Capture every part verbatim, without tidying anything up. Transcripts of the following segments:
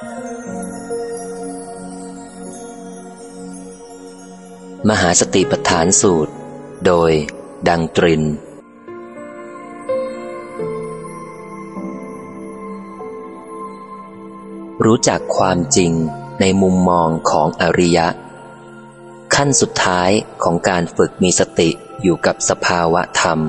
มหาสติปัฏฐานสูตรโดยดังตรินรู้จักความจริงในมุมมองของอริยะขั้นสุดท้ายของการฝึกมีสติอยู่กับสภาวะธรรม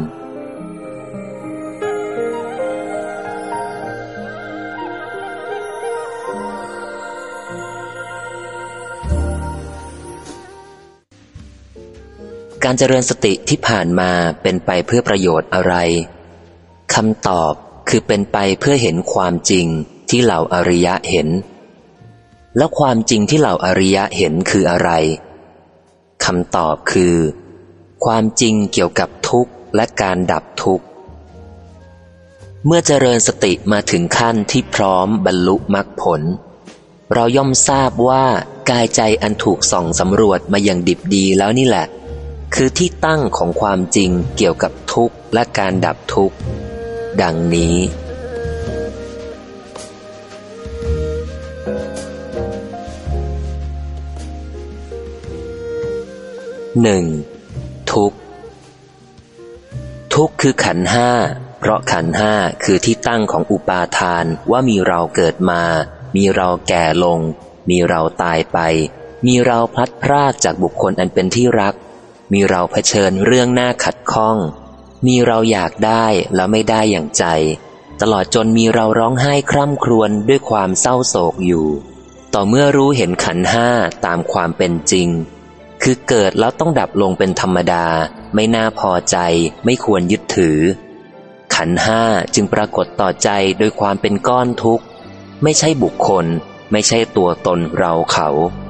การเจริญสติที่ผ่านมาเป็นไปเพื่อประโยชน์อะไรคำตอบคือเป็นไปเพื่อเห็นความจริงที่เหล่าอริยะเห็นแล้วความจริงที่เหล่าอริยะเห็นคืออะไรคำตอบคือความจริงเกี่ยวกับทุกข์และการดับทุกข์เมื่อเจริญสติมาถึงขั้นที่พร้อมบรรลุมรรคผลเราย่อมทราบว่ากายใจอันถูกส่องสำรวจมาอย่างดิบดีแล้วนี่แหละคือที่ตั้งของความจริงเกี่ยวกับทุกข์และการดับทุกข์ดังนี้หนึ่งทุกข์ทุกข์คือขันธ์ห้าเพราะขันธ์ห้าคือที่ตั้งของอุปาทานว่ามีเราเกิดมามีเราแก่ลงมีเราตายไปมีเราพลัดพรากจากบุคคลอันเป็นที่รักมีเราเผชิญเรื่องน่าขัดข้องมีเราอยากได้แล้วไม่ได้อย่างใจตลอดจนมีเราร้องไห้คร่ำครวญด้วยความเศร้าโศกอยู่ต่อเมื่อรู้เห็นขันธ์ห้าตามความเป็นจริงคือเกิดแล้วต้องดับลงเป็นธรรมดาไม่น่าพอใจไม่ควรยึดถือขันธ์ห้าจึงปรากฏต่อใจโดยความเป็นก้อนทุกข์ไม่ใช่บุคคลไม่ใช่ตัวตนเราเขา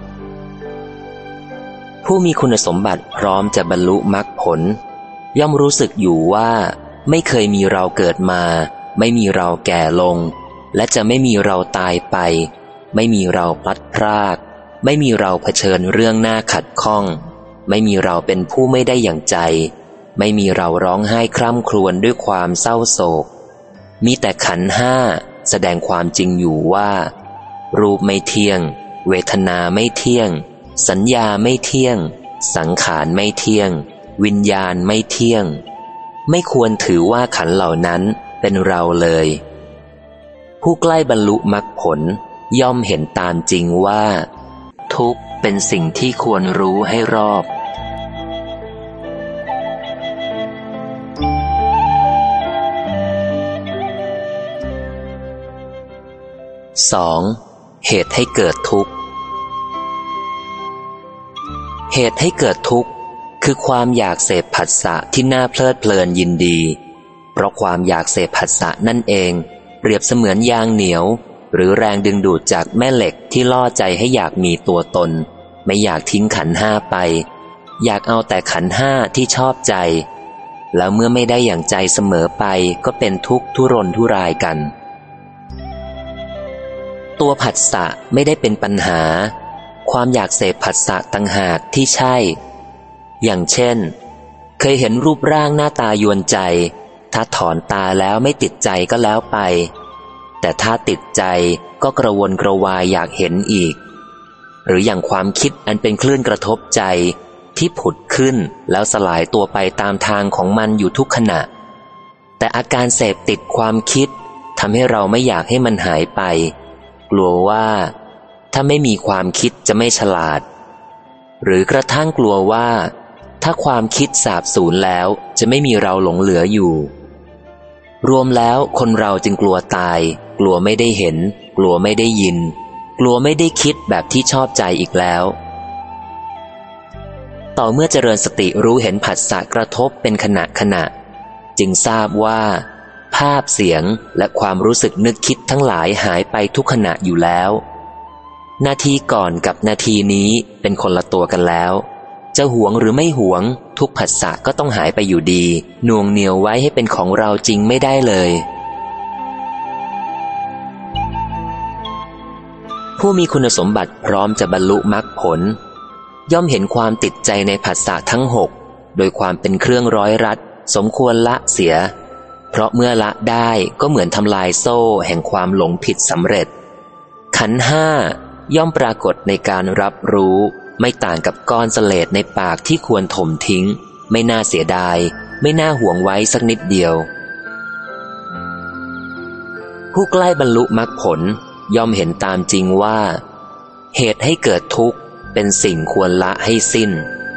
ผู้มีคุณสมบัติพร้อมจะบรรลุมรรคผลย่อมรู้สึกอยู่ว่าไม่เคยมีเราเกิดมาไม่มีเราแก่ลงและจะไม่มีเราตายไปไม่มีเราพลัดพรากไม่มีเราเผชิญเรื่องน่าขัดข้องไม่มีเราเป็นผู้ไม่ได้อย่างใจไม่มีเราร้องไห้คร่ำครวญด้วยความเศร้าโศกมีแต่ขันธ์ห้าแสดงความจริงอยู่ว่ารูปไม่เที่ยงเวทนาไม่เที่ยงสัญญาไม่เที่ยงสังขารไม่เที่ยงวิญญาณไม่เที่ยงไม่ควรถือว่าขันธ์เหล่านั้นเป็นเราเลยผู้ใกล้บรรลุมรรคผลย่อมเห็นตามจริงว่าทุกข์เป็นสิ่งที่ควรรู้ให้รอบสองเหตุให้เกิดทุกข์เหตุให้เกิดทุกข์คือความอยากเสพผัสสะที่น่าเพลิดเพลินยินดีเพราะความอยากเสพผัสสะนั่นเองเปรียบเสมือนยางเหนียวหรือแรงดึงดูดจากแม่เหล็กที่ล่อใจให้อยากมีตัวตนไม่อยากทิ้งขันธ์ห้าไปอยากเอาแต่ขันธ์ห้าที่ชอบใจแล้วเมื่อไม่ได้อย่างใจเสมอไปก็เป็นทุกข์ทุรนทุรายกันตัวผัสสะไม่ได้เป็นปัญหาความอยากเสพผัสสะต่างหากที่ใช่อย่างเช่นเคยเห็นรูปร่างหน้าตายวนใจถ้าถอนตาแล้วไม่ติดใจก็แล้วไปแต่ถ้าติดใจก็กระวนกระวายอยากเห็นอีกหรืออย่างความคิดอันเป็นคลื่นกระทบใจที่ผุดขึ้นแล้วสลายตัวไปตามทางของมันอยู่ทุกขณะแต่อาการเสพติดความคิดทำให้เราไม่อยากให้มันหายไปกลัวว่าถ้าไม่มีความคิดจะไม่ฉลาดหรือกระทั่งกลัวว่าถ้าความคิดสาบสูญแล้วจะไม่มีเราหลงเหลืออยู่รวมแล้วคนเราจึงกลัวตายกลัวไม่ได้เห็นกลัวไม่ได้ยินกลัวไม่ได้คิดแบบที่ชอบใจอีกแล้วต่อเมื่อเจริญสติรู้เห็นผัสสะกระทบเป็นขณะขณะจึงทราบว่าภาพเสียงและความรู้สึกนึกคิดทั้งหลายหายไปทุกขณะอยู่แล้วนาทีก่อนกับนาทีนี้เป็นคนละตัวกันแล้วจะหวงหรือไม่หวงทุกผัสสะก็ต้องหายไปอยู่ดีหน่วงเหนี่ยวไว้ให้เป็นของเราจริงไม่ได้เลยผู้มีคุณสมบัติพร้อมจะบรรลุมรรคผลย่อมเห็นความติดใจในผัสสะทั้งหกโดยความเป็นเครื่องร้อยรัดสมควรละเสียเพราะเมื่อละได้ก็เหมือนทำลายโซ่แห่งความหลงผิดสำเร็จขันธ์ห้าย่อมปรากฏในการรับรู้ไม่ต่างกับก้อนเสลดในปากที่ควรถมทิ้งไม่น่าเสียดายไม่น่าห่วงไว้สักนิดเดียวผู้ใกล้บรรลุมรรคผลย่อมเห็นตามจริงว่าเหตุให้เกิดทุกข์เป็นสิ่งควรละให้สิ้น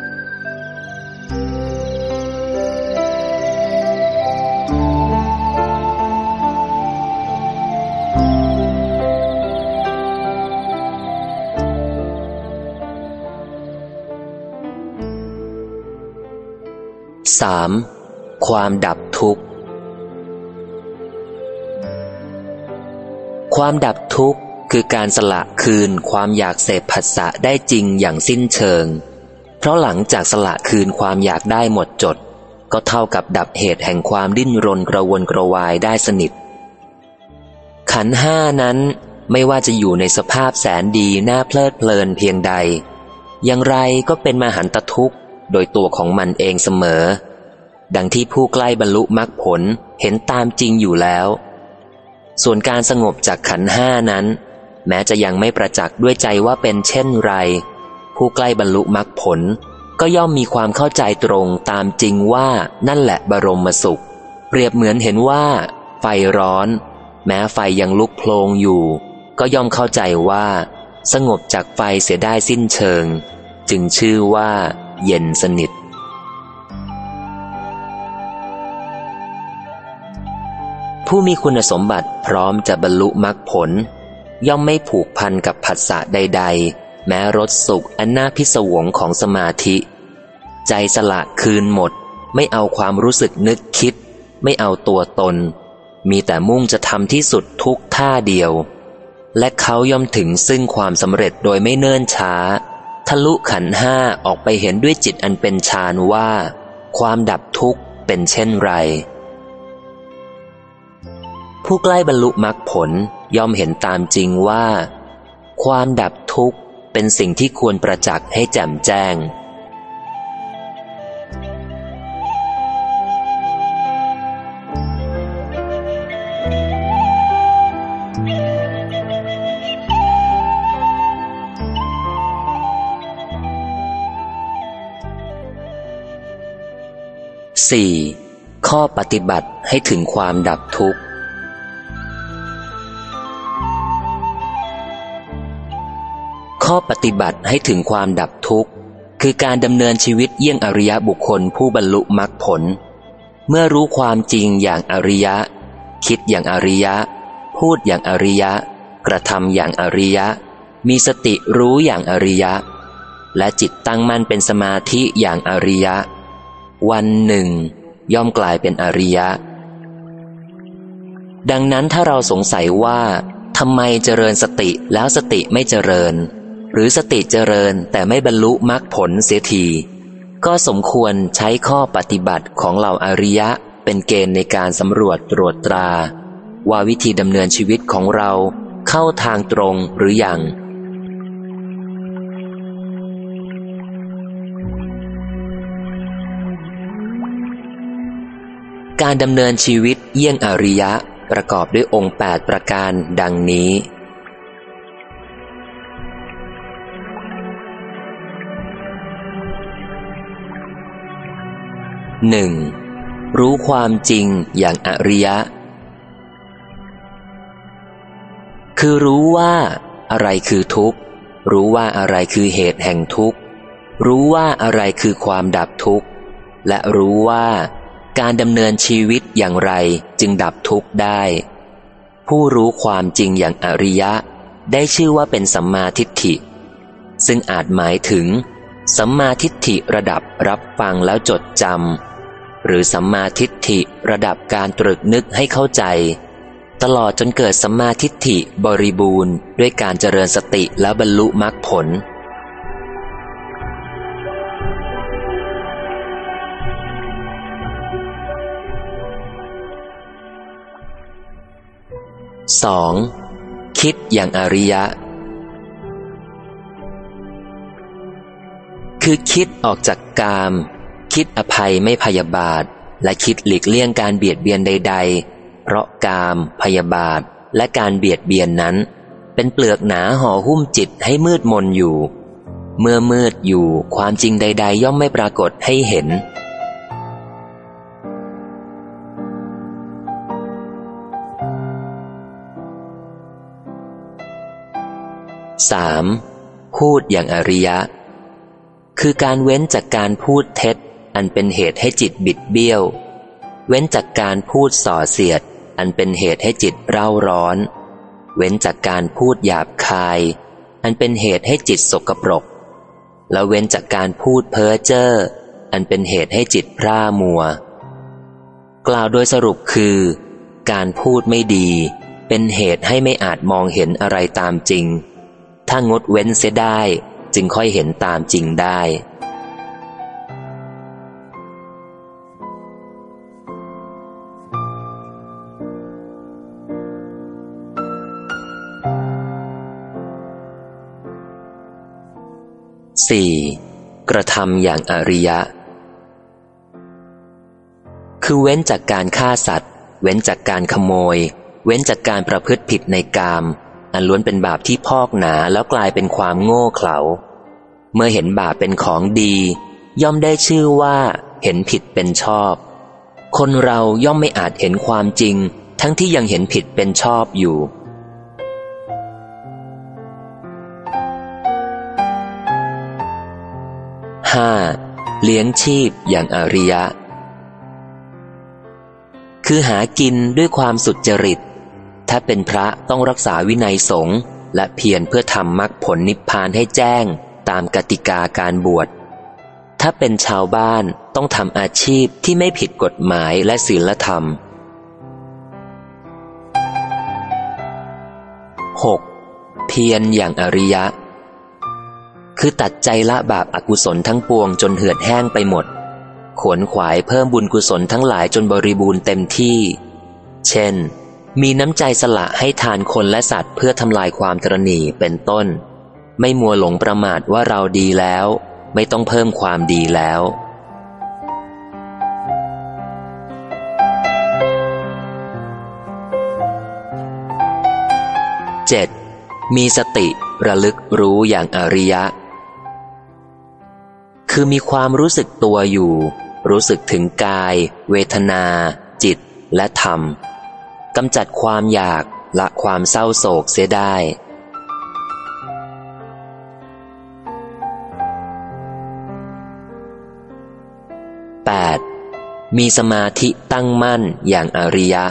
สาม ความดับทุกข์ความดับทุกข์คือการสละคืนความอยากเสพผัสสะได้จริงอย่างสิ้นเชิงเพราะหลังจากสละคืนความอยากได้หมดจดก็เท่ากับดับเหตุแห่งความดิ้นรนกระวนกระวายได้สนิทขันธ์ห้านั้นไม่ว่าจะอยู่ในสภาพแสนดีน่าเพลิดเพลินเพียงใดอย่างไรก็เป็นมหันตทุกข์โดยตัวของมันเองเสมอดังที่ผู้ใกล้บรรลุมรรคผลเห็นตามจริงอยู่แล้วส่วนการสงบจากขันธ์ห้านั้นแม้จะยังไม่ประจักษ์ด้วยใจว่าเป็นเช่นไรผู้ใกล้บรรลุมรรคผลก็ย่อมมีความเข้าใจตรงตามจริงว่านั่นแหละบรมสุขเปรียบเหมือนเห็นว่าไฟร้อนแม้ไฟยังลุกโพลงอยู่ก็ย่อมเข้าใจว่าสงบจากไฟเสียได้สิ้นเชิงจึงชื่อว่าเย็นสนิทผู้มีคุณสมบัติพร้อมจะบรรลุมรรคผลย่อมไม่ผูกพันกับผัสสะใดๆแม้รสสุขอันน่าพิศวงของสมาธิใจสละคืนหมดไม่เอาความรู้สึกนึกคิดไม่เอาตัวตนมีแต่มุ่งจะทำที่สุดทุกท่าเดียวและเขาย่อมถึงซึ่งความสำเร็จโดยไม่เนิ่นช้าทะลุขันธ์ห้าออกไปเห็นด้วยจิตอันเป็นฌานว่าความดับทุกข์เป็นเช่นไรผู้ใกล้บรรลุมรรคผลย่อมเห็นตามจริงว่าความดับทุกข์เป็นสิ่งที่ควรประจักษ์ให้แจ่มแจ้งสี่ ข้อปฏิบัติให้ถึงความดับทุกข์ข้อปฏิบัติให้ถึงความดับทุกข์คือการดำเนินชีวิตเยี่ยงอริยบุคคลผู้บรรลุมรรคผลเมื่อรู้ความจริงอย่างอริยะคิดอย่างอริยะพูดอย่างอริยะกระทำอย่างอริยะมีสติรู้อย่างอริยะและจิตตั้งมั่นเป็นสมาธิอย่างอริยะวันหนึ่งย่อมกลายเป็นอริยะดังนั้นถ้าเราสงสัยว่าทำไมเจริญสติแล้วสติไม่เจริญหรือสติเจริญแต่ไม่บรรลุมรรคผลเสียทีก็สมควรใช้ข้อปฏิบัติของเหล่าอริยะเป็นเกณฑ์ในการสำรวจตรวจตราว่าวิธีดำเนินชีวิตของเราเข้าทางตรงหรือยังการดำเนินชีวิตเยี่ยงอริยะประกอบด้วยองค์แปดประการดังนี้หนึ่ง รู้ความจริงอย่างอริยะคือรู้ว่าอะไรคือทุกข์รู้ว่าอะไรคือเหตุแห่งทุกข์รู้ว่าอะไรคือความดับทุกข์และรู้ว่าการดำเนินชีวิตอย่างไรจึงดับทุกข์ได้ผู้รู้ความจริงอย่างอริยะได้ชื่อว่าเป็นสัมมาทิฏฐิซึ่งอาจหมายถึงสัมมาทิฏฐิระดับรับฟังแล้วจดจำหรือสัมมาทิฏฐิระดับการตรึกนึกให้เข้าใจตลอดจนเกิดสัมมาทิฏฐิบริบูรณ์ด้วยการเจริญสติแล้วบรรลุมรรคผลสอง คิดอย่างอริยะคือคิดออกจากกามคิดอภัยไม่พยาบาทและคิดหลีกเลี่ยงการเบียดเบียนใดๆเพราะกามพยาบาทและการเบียดเบียนนั้นเป็นเปลือกหนาห่อหุ้มจิตให้มืดมนอยู่ เมื่อมืดอยู่ความจริงใดๆย่อมไม่ปรากฏให้เห็นสามพูดอย่างอริยะคือการเว้นจากการพูดเท็จอันเป็นเหตุให้จิตบิดเบี้ยวเว้นจากการพูดส่อเสียดอันเป็นเหตุให้จิตเร่าร้อนเว้นจากการพูดหยาบคายอันเป็นเหตุให้จิตสกปรกและเว้นจากการพูดเพ้อเจ้ออันเป็นเหตุให้จิตพร่ามัวกล่าวโดยสรุปคือการพูดไม่ดีเป็นเหตุให้ไม่อาจมองเห็นอะไรตามจริงถ้างดเว้นเสียได้จึงค่อยเห็นตามจริงได้สี่กระทำอย่างอริยะคือเว้นจากการฆ่าสัตว์เว้นจากการขโมยเว้นจากการประพฤติผิดในกามอันล้วนเป็นบาปที่พอกหนาแล้วกลายเป็นความโง่เขลาเมื่อเห็นบาปเป็นของดีย่อมได้ชื่อว่าเห็นผิดเป็นชอบคนเราย่อมไม่อาจเห็นความจริงทั้งที่ยังเห็นผิดเป็นชอบอยู่ห้าเลี้ยงชีพอย่างอริยะคือหากินด้วยความสุจริตถ้าเป็นพระต้องรักษาวินัยสงฆ์และเพียรเพื่อทำมรรคผลนิพพานให้แจ้งตามกติกาการบวชถ้าเป็นชาวบ้านต้องทำอาชีพที่ไม่ผิดกฎหมายและศีลธรรม หก เพียรอย่างอริยะคือตัดใจละบาปอกุศลทั้งปวงจนเหือดแห้งไปหมดขวนขวายเพิ่มบุญกุศลทั้งหลายจนบริบูรณ์เต็มที่เช่นมีน้ำใจสละให้ทานคนและสัตว์เพื่อทำลายความตระหนี่เป็นต้นไม่มัวหลงประมาทว่าเราดีแล้วไม่ต้องเพิ่มความดีแล้วเจ็ดมีสติระลึกรู้อย่างอริยะคือมีความรู้สึกตัวอยู่รู้สึกถึงกายเวทนาจิตและธรรมกำจัดความอยากละความเศร้าโศกเสียได้แปดมีสมาธิตั้งมั่นอย่างอริยะ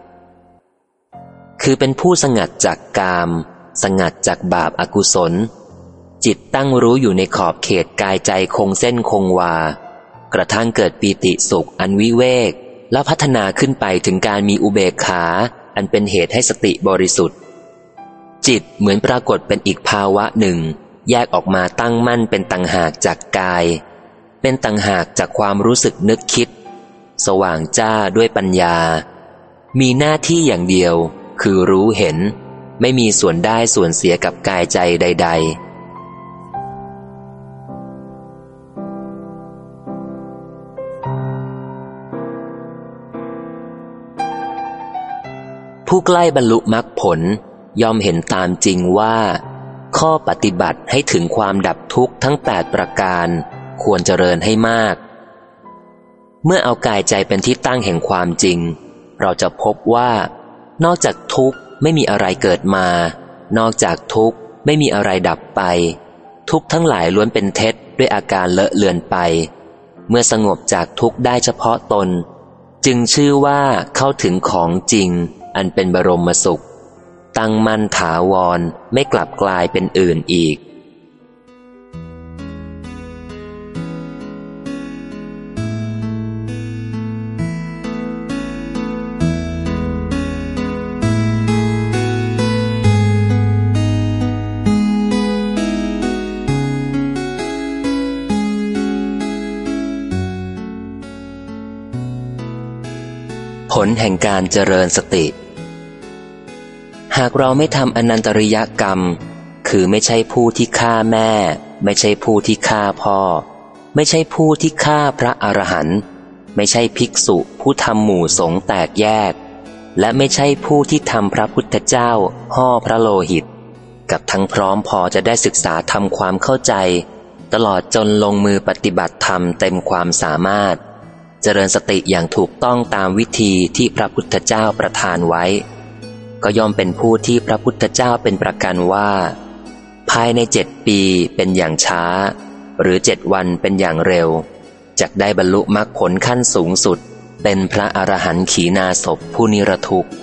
คือเป็นผู้สงัดจากกามสงัดจากบาปอกุศลจิตตั้งรู้อยู่ในขอบเขตกายใจคงเส้นคงวากระทั่งเกิดปีติสุขอันวิเวกแล้วพัฒนาขึ้นไปถึงการมีอุเบกขาอันเป็นเหตุให้สติบริสุทธิ์จิตเหมือนปรากฏเป็นอีกภาวะหนึ่งแยกออกมาตั้งมั่นเป็นต่างหากจากกายเป็นต่างหากจากความรู้สึกนึกคิดสว่างจ้าด้วยปัญญามีหน้าที่อย่างเดียวคือรู้เห็นไม่มีส่วนได้ส่วนเสียกับกายใจใดๆผู้ใกล้บรรลุมรรคผลย่อมเห็นตามจริงว่าข้อปฏิบัติให้ถึงความดับทุกข์ทั้งแปดประการควรเจริญให้มากเมื่อเอากายใจเป็นที่ตั้งแห่งความจริงเราจะพบว่านอกจากทุกข์ไม่มีอะไรเกิดมานอกจากทุกข์ไม่มีอะไรดับไปทุกข์ทั้งหลายล้วนเป็นเท็จด้วยอาการเลอะเลือนไปเมื่อสงบจากทุกข์ได้เฉพาะตนจึงชื่อว่าเข้าถึงของจริงอันเป็นบรมสุขตั้งมั่นถาวรไม่กลับกลายเป็นอื่นอีกผลแห่งการเจริญสติหากเราไม่ทำอนันตริยกรรมคือไม่ใช่ผู้ที่ฆ่าแม่ไม่ใช่ผู้ที่ฆ่าพ่อไม่ใช่ผู้ที่ฆ่าพระอรหันต์ไม่ใช่ภิกษุผู้ทำหมู่สงฆ์แตกแยกและไม่ใช่ผู้ที่ทำพระพุทธเจ้าห่อพระโลหิตกับทั้งพร้อมพอจะได้ศึกษาทำความเข้าใจตลอดจนลงมือปฏิบัติธรรมเต็มความสามารถเจริญสติอย่างถูกต้องตามวิธีที่พระพุทธเจ้าประทานไว้ก็ย่อมเป็นผู้ที่พระพุทธเจ้าเป็นประกันว่าภายในเจ็ดปีเป็นอย่างช้าหรือเจ็ดวันเป็นอย่างเร็วจักได้บรรลุมรรคผลขั้นสูงสุดเป็นพระอรหันต์ขีณาสพผู้นิรทุกข์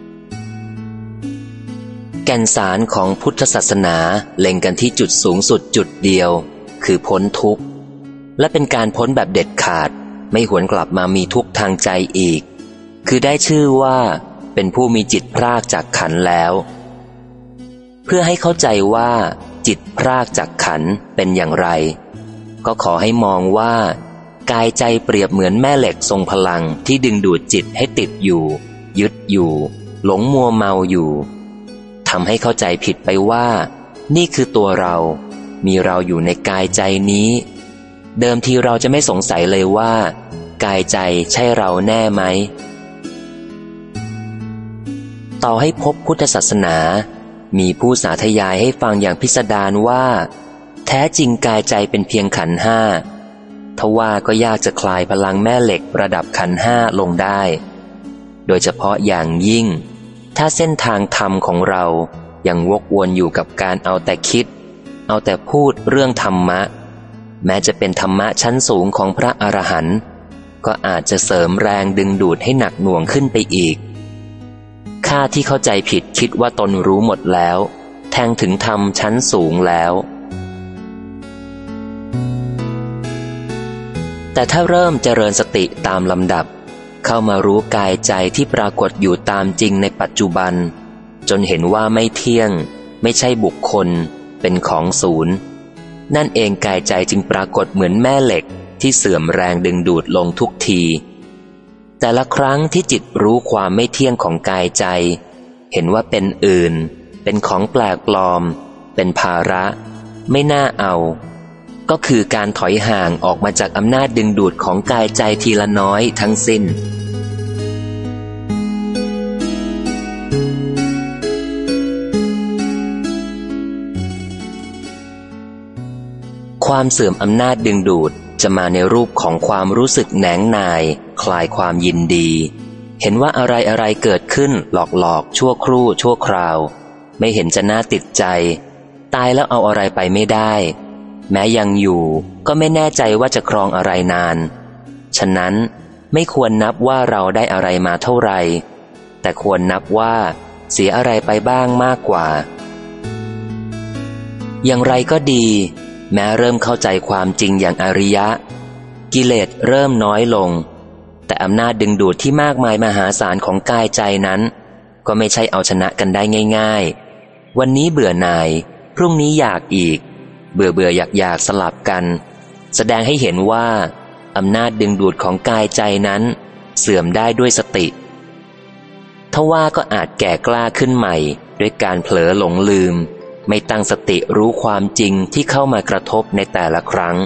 แก่นสารของพุทธศาสนาเล็งกันที่จุดสูงสุดจุดเดียวคือพ้นทุกข์และเป็นการพ้นแบบเด็ดขาดไม่หวนกลับมามีทุกข์ทางใจอีกคือได้ชื่อว่าเป็นผู้มีจิตพรากจากขันธ์แล้วเพื่อให้เข้าใจว่าจิตพรากจากขันธ์เป็นอย่างไรก็ขอให้มองว่ากายใจเปรียบเหมือนแม่เหล็กทรงพลังที่ดึงดูดจิตให้ติดอยู่ยึดอยู่หลงมัวเมาอยู่ทำให้เข้าใจผิดไปว่านี่คือตัวเรามีเราอยู่ในกายใจนี้เดิมทีเราจะไม่สงสัยเลยว่ากายใจใช่เราแน่ไหมต่อให้พบพุทธศาสนามีผู้สาธยายให้ฟังอย่างพิสดารว่าแท้จริงกายใจเป็นเพียงขันธ์ห้าทว่าก็ยากจะคลายพลังแม่เหล็กระดับขันธ์ห้าลงได้โดยเฉพาะอย่างยิ่งถ้าเส้นทางธรรมของเรายังวกวนอยู่กับการเอาแต่คิดเอาแต่พูดเรื่องธรรมะแม้จะเป็นธรรมะชั้นสูงของพระอรหันต์ก็อาจจะเสริมแรงดึงดูดให้หนักหน่วงขึ้นไปอีกข้าที่เข้าใจผิดคิดว่าตนรู้หมดแล้วแทงถึงธรรมชั้นสูงแล้วแต่ถ้าเริ่มเจริญสติตามลำดับเข้ามารู้กายใจที่ปรากฏอยู่ตามจริงในปัจจุบันจนเห็นว่าไม่เที่ยงไม่ใช่บุคคลเป็นของศูนย์นั่นเองกายใจจึงปรากฏเหมือนแม่เหล็กที่เสื่อมแรงดึงดูดลงทุกทีแต่ละครั้งที่จิตรู้ความไม่เที่ยงของกายใจเห็นว่าเป็นอื่นเป็นของแปลกปลอมเป็นภาระไม่น่าเอาก็คือการถอยห่างออกมาจากอำนาจดึงดูดของกายใจทีละน้อยทั้งสิ้นความเสื่อมอำนาจดึงดูดจะมาในรูปของความรู้สึกแหนงนายคลายความยินดีเห็นว่าอะไรอะไรเกิดขึ้นหลอกหลอกชั่วครู่ชั่วคราวไม่เห็นจะน่าติดใจตายแล้วเอาอะไรไปไม่ได้แม้ยังอยู่ก็ไม่แน่ใจว่าจะครองอะไรนานฉะนั้นไม่ควรนับว่าเราได้อะไรมาเท่าไหร่แต่ควรนับว่าเสียอะไรไปบ้างมากกว่าอย่างไรก็ดีแม้เริ่มเข้าใจความจริงอย่างอริยะกิเลสเริ่มน้อยลงแต่อำนาจดึงดูดที่มากมายมหาศาลของกายใจนั้นก็ไม่ใช่เอาชนะกันได้ง่ายๆวันนี้เบื่อหน่ายพรุ่งนี้อยากอีกเบื่อเบื่ออยากอยากสลับกันแสดงให้เห็นว่าอำนาจดึงดูดของกายใจนั้นเสื่อมได้ด้วยสติทว่าก็อาจแก่กล้าขึ้นใหม่ด้วยการเผลอหลงลืมไม่ตั้งสติรู้ความจริงที่เข้ามากระทบในแต่ละครั้ง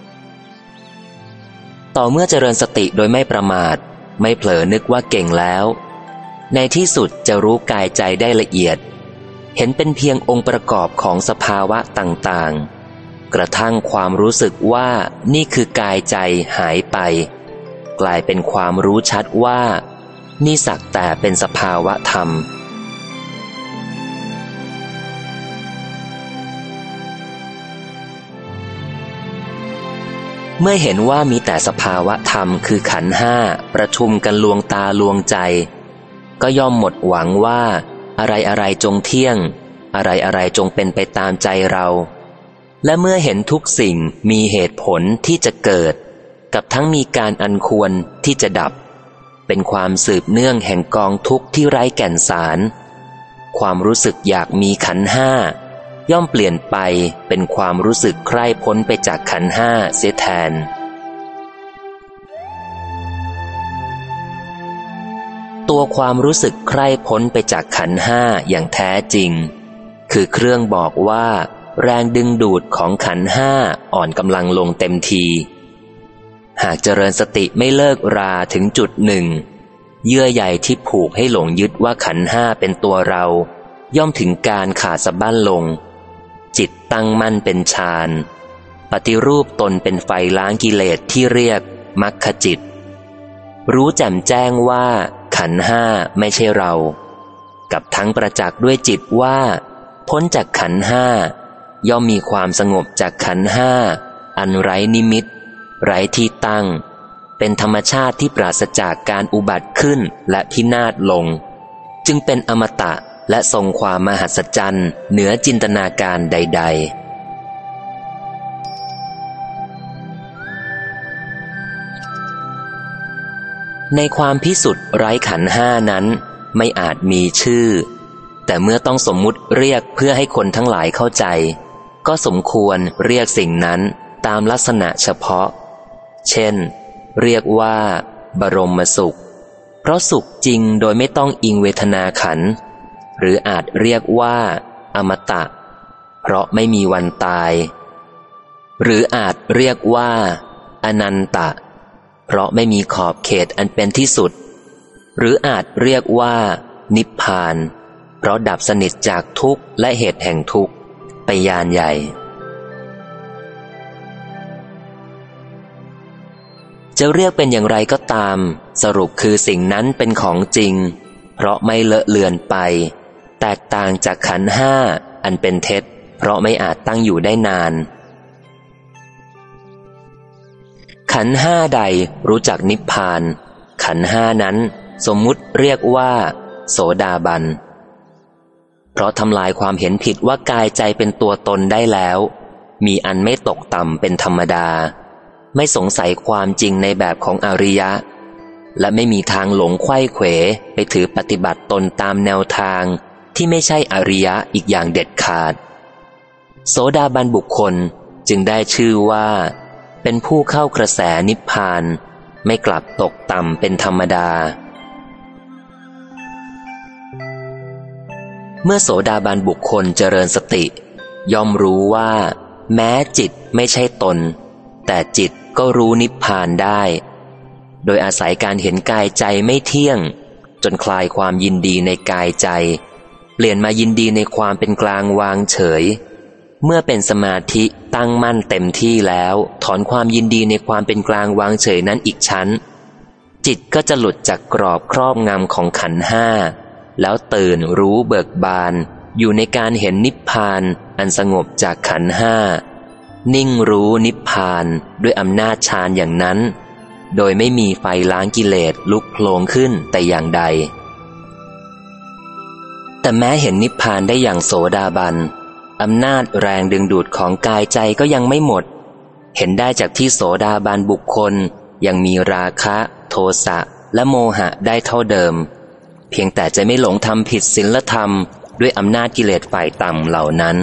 ต่อเมื่อเจริญสติโดยไม่ประมาทไม่เผลอนึกว่าเก่งแล้วในที่สุดจะรู้กายใจได้ละเอียดเห็นเป็นเพียงองค์ประกอบของสภาวะต่างๆกระทั่งความรู้สึกว่านี่คือกายใจหายไปกลายเป็นความรู้ชัดว่านี่สักแต่เป็นสภาวะธรรมเมื่อเห็นว่ามีแต่สภาวะธรรมคือขันธ์ห้าประชุมกันลวงตาลวงใจก็ย่อมหมดหวังว่าอะไรอะไรจงเที่ยงอะไรอะไรจงเป็นไปตามใจเราและเมื่อเห็นทุกสิ่งมีเหตุผลที่จะเกิดกับทั้งมีการอันควรที่จะดับเป็นความสืบเนื่องแห่งกองทุกข์ที่ไร้แก่นสารความรู้สึกอยากมีขันธ์ห้าย่อมเปลี่ยนไปเป็นความรู้สึกใคร่พ้นไปจากขันธ์ห้าเสียแทนตัวความรู้สึกใคร่พ้นไปจากขันธ์ห้าอย่างแท้จริงคือเครื่องบอกว่าแรงดึงดูดของขันธ์ห้าอ่อนกำลังลงเต็มทีหากเจริญสติไม่เลิกราถึงจุดหนึ่งเยื่อใยที่ผูกให้หลงยึดว่าขันธ์ห้าเป็นตัวเราย่อมถึงการขาดสะบั้นลงจิตตั้งมั่นเป็นฌานปฏิรูปตนเป็นไฟล้างกิเลสที่เรียกมรรคจิตรู้แจ่มแจ้งว่าขันธ์ห้าไม่ใช่เรากับทั้งประจักษ์ด้วยจิตว่าพ้นจากขันธ์ห้าย่อมมีความสงบจากขันธ์ห้าอันไร้นิมิตไร้ที่ตั้งเป็นธรรมชาติที่ปราศจากการอุบัติขึ้นและพินาศลงจึงเป็นอมตะและทรงความมหัศจรรย์เหนือจินตนาการใดๆในความพิสุทธิ์ไร้ขันธ์ห้านั้นไม่อาจมีชื่อแต่เมื่อต้องสมมุติเรียกเพื่อให้คนทั้งหลายเข้าใจก็สมควรเรียกสิ่งนั้นตามลักษณะเฉพาะเช่นเรียกว่าบรมสุขเพราะสุขจริงโดยไม่ต้องอิงเวทนาขันธ์หรืออาจเรียกว่าอมตะเพราะไม่มีวันตายหรืออาจเรียกว่าอนันตะเพราะไม่มีขอบเขตอันเป็นที่สุดหรืออาจเรียกว่านิพพานเพราะดับสนิทจากทุกข์และเหตุแห่งทุกข์ไปยานใหญ่จะเรียกเป็นอย่างไรก็ตามสรุปคือสิ่งนั้นเป็นของจริงเพราะไม่เลอะเลือนไปแตกต่างจากขันธ์ห้าอันเป็นเท็จเพราะไม่อาจตั้งอยู่ได้นานขันธ์ห้าใดรู้จักนิพพานขันธ์ห้านั้นสมมุติเรียกว่าโสดาบันเพราะทำลายความเห็นผิดว่ากายใจเป็นตัวตนได้แล้วมีอันไม่ตกต่ำเป็นธรรมดาไม่สงสัยความจริงในแบบของอริยะและไม่มีทางหลงไขว้เขวไปถือปฏิบัติตนตามแนวทางที่ไม่ใช่อริยะอีกอย่างเด็ดขาดโสดาบันบุคคลจึงได้ชื่อว่าเป็นผู้เข้ากระแสนิพพานไม่กลับตกต่ำเป็นธรรมดาเมื่อโสดาบันบุคคลเจริญสติย่อมรู้ว่าแม้จิตไม่ใช่ตนแต่จิตก็รู้นิพพานได้โดยอาศัยการเห็นกายใจไม่เที่ยงจนคลายความยินดีในกายใจเปลี่ยนมายินดีในความเป็นกลางวางเฉยเมื่อเป็นสมาธิตั้งมั่นเต็มที่แล้วถอนความยินดีในความเป็นกลางวางเฉยนั้นอีกชั้นจิตก็จะหลุดจากกรอบครอบงำของขันธ์ห้าแล้วตื่นรู้เบิกบานอยู่ในการเห็นนิพพานอันสงบจากขันธ์ห้านิ่งรู้นิพพานด้วยอำนาจฌานอย่างนั้นโดยไม่มีไฟล้างกิเลสลุกโผล่ขึ้นแต่อย่างใดแต่แม้เห็นนิพพานได้อย่างโสดาบันอำนาจแรงดึงดูดของกายใจก็ยังไม่หมดเห็นได้จากที่โสดาบันบุคคลยังมีราคะโทสะและโมหะได้เท่าเดิมเพียงแต่จะไม่หลงทำผิดศีลธรรมด้วยอำนาจกิเลสฝ่ายต่ำเหล่านั้น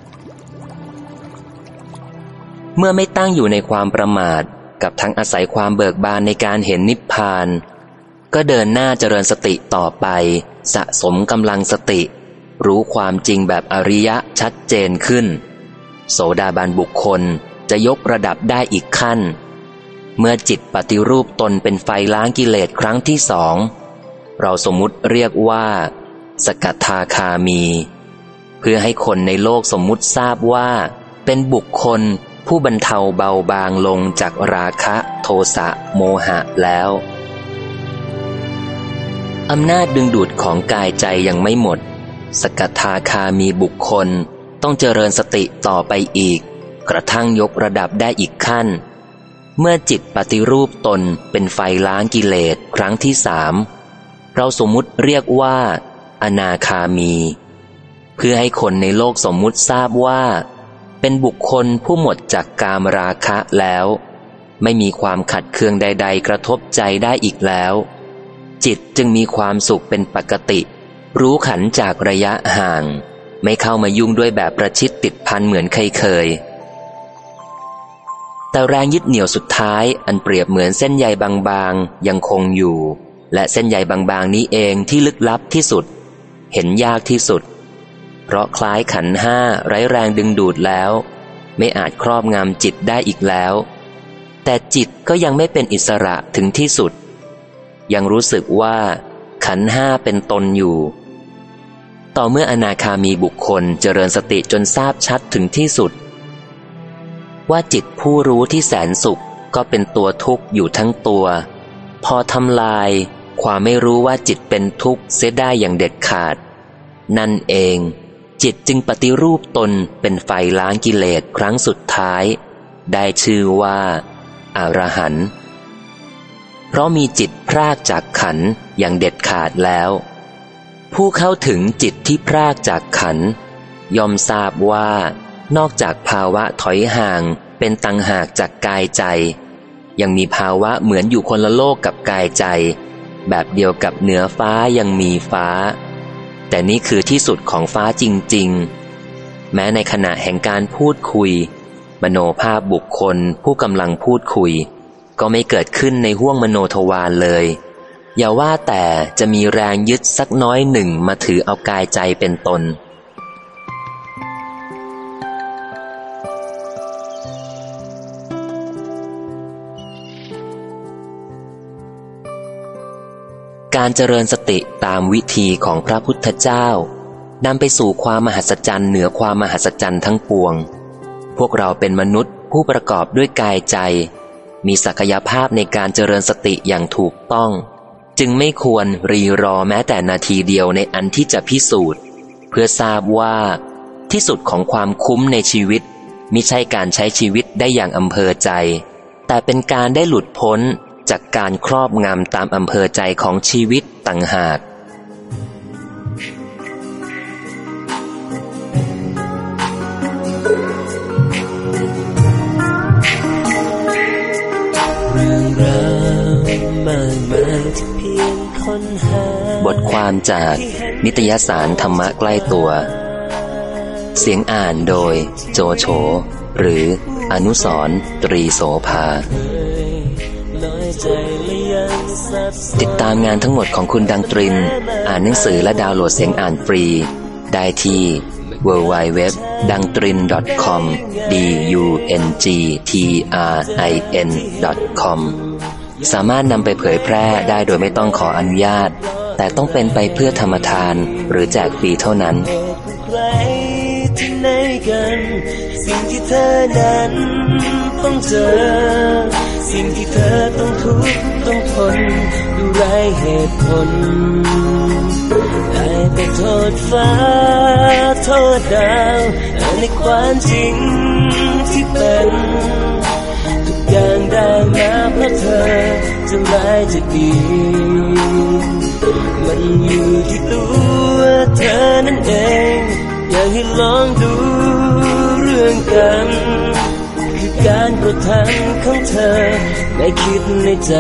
เมื่อไม่ตั้งอยู่ในความประมาทกับทั้งอาศัยความเบิกบานในการเห็นนิพพานก็เดินหน้าเจริญสติต่อไปสะสมกำลังสติรู้ความจริงแบบอริยะชัดเจนขึ้นโสดาบันบุคคลจะยกระดับได้อีกขั้นเมื่อจิตปฏิรูปตนเป็นไฟล้างกิเลสครั้งที่สองเราสมมุติเรียกว่าสกทาคามีเพื่อให้คนในโลกสมมุติทราบว่าเป็นบุคคลผู้บรรเทาเบาบางลงจากราคะโทสะโมหะแล้วอำนาจดึงดูดของกายใจยังไม่หมดสกทาคามีบุคคลต้องเจริญสติต่อไปอีกกระทั่งยกระดับได้อีกขั้นเมื่อจิตปฏิรูปตนเป็นไฟล้างกิเลสครั้งที่สามเราสมมุติเรียกว่าอนาคามีเพื่อให้คนในโลกสมมุติทราบว่าเป็นบุคคลผู้หมดจากกามราคะแล้วไม่มีความขัดเคืองใดๆกระทบใจได้อีกแล้วจิตจึงมีความสุขเป็นปกติรู้ขันธ์จากระยะห่างไม่เข้ามายุ่งด้วยแบบประชิดติดพันเหมือนเคยเคยแต่แรงยึดเหนี่ยวสุดท้ายอันเปรียบเหมือนเส้นใยบางๆยังคงอยู่และเส้นใยบางๆนี้เองที่ลึกลับที่สุดเห็นยากที่สุดเพราะคล้ายขันธ์ห้าไร้แรงดึงดูดแล้วไม่อาจครอบงำจิตได้อีกแล้วแต่จิตก็ยังไม่เป็นอิสระถึงที่สุดยังรู้สึกว่าขันธ์ห้าเป็นตนอยู่ต่อเมื่ออนาคามีบุคคลเจริญสติจนทราบชัดถึงที่สุดว่าจิตผู้รู้ที่แสนสุขก็เป็นตัวทุกข์อยู่ทั้งตัวพอทำลายความไม่รู้ว่าจิตเป็นทุกข์เสียได้อย่างเด็ดขาดนั่นเองจิตจึงปฏิรูปตนเป็นไฟล้างกิเลสครั้งสุดท้ายได้ชื่อว่าอรหันต์เพราะมีจิตพรากจากขันธ์อย่างเด็ดขาดแล้วผู้เข้าถึงจิตที่พรากจากขันธ์ย่อมทราบว่านอกจากภาวะถอยห่างเป็นต่างหากจากกายใจยังมีภาวะเหมือนอยู่คนละโลกกับกายใจแบบเดียวกับเหนือฟ้ายังมีฟ้าแต่นี่คือที่สุดของฟ้าจริงๆแม้ในขณะแห่งการพูดคุยมโนภาพบุคคลผู้กำลังพูดคุยก็ไม่เกิดขึ้นในห้วงมโนทวารเลยอย่าว่าแต่จะมีแรงยึดสักน้อยหนึ่งมาถือเอากายใจเป็นตนการเจริญสติตามวิธีของพระพุทธเจ้านำไปสู่ความมหัศจรรย์เหนือความมหัศจรรย์ทั้งปวงพวกเราเป็นมนุษย์ผู้ประกอบด้วยกายใจมีศักยภาพในการเจริญสติอย่างถูกต้องจึงไม่ควรรีรอแม้แต่นาทีเดียวในอันที่จะพิสูจน์เพื่อทราบว่าที่สุดของความคุ้มในชีวิตมิใช่การใช้ชีวิตได้อย่างอำเภอใจแต่เป็นการได้หลุดพ้นจากการครอบงำตามอำเภอใจของชีวิตต่างหากบทความจากนิตยสารธรรมะใกล้ตัวเสียงอ่านโดยโจโฉหรืออนุสรณ์ตรีโสภาติดตามงานทั้งหมดของคุณดังตรินอ่านหนังสือและดาวน์โหลดเสียงอ่านฟรีได้ที่ ดับเบิลยู ดับเบิลยู ดับเบิลยู ดอท ดังตริน ดอท คอม ดี ยู เอ็น จี ที อาร์ ไอ เอ็น ดอท คอม สามารถนำไปเผยแพร่ได้โดยไม่ต้องขออนุญาตแต่ต้องเป็นไปเพื่อธรรมทานหรือแจกฟรีเท่านั้นสิ่งที่เธอนั้นต้องเจอสิ่งที่เธอต้องทุกข์ต้องทนดูไร้เหตุผลได้แต่โทษฟ้าโทษดาวในความจริงที่เป็นทุกอย่างได้มาเพราะเธอจะร้ายจะดีมันอยู่ที่ตัวเธอนั่นเองอยากให้ลองดูเรื่องกันคือการกระทำของเธอไม่คิดในใจ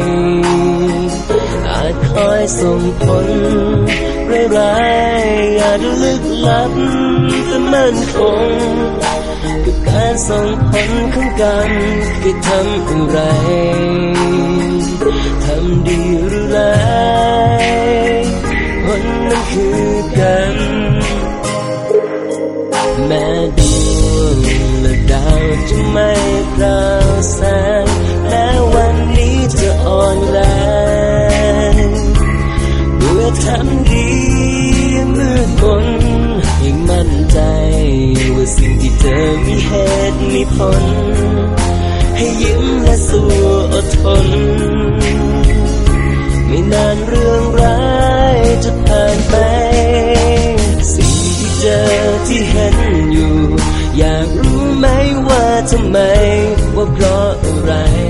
อาจคอยส่งผลร้ายๆอาจลึกลับแต่มั่นคงกับการส่งผลของกันคือทำอะไรทำดีหรือร้ายผลนั้นคือกันแม้ดวงและดาวจะไม่ปราศแสงแม้วันนี้จะอ่อนแรงเมื่อทำดีมืดมนยังมั่นใจว่าสิ่งที่เธอมีเหตุมีผลให้ยิ้มและสู้อดทนไม่นานเรื่องร้ายจะผ่านไปสิ่งที่เจอที่เห็นอยู่อยากรู้ไหมว่าทำไมว่าเพราะอะไร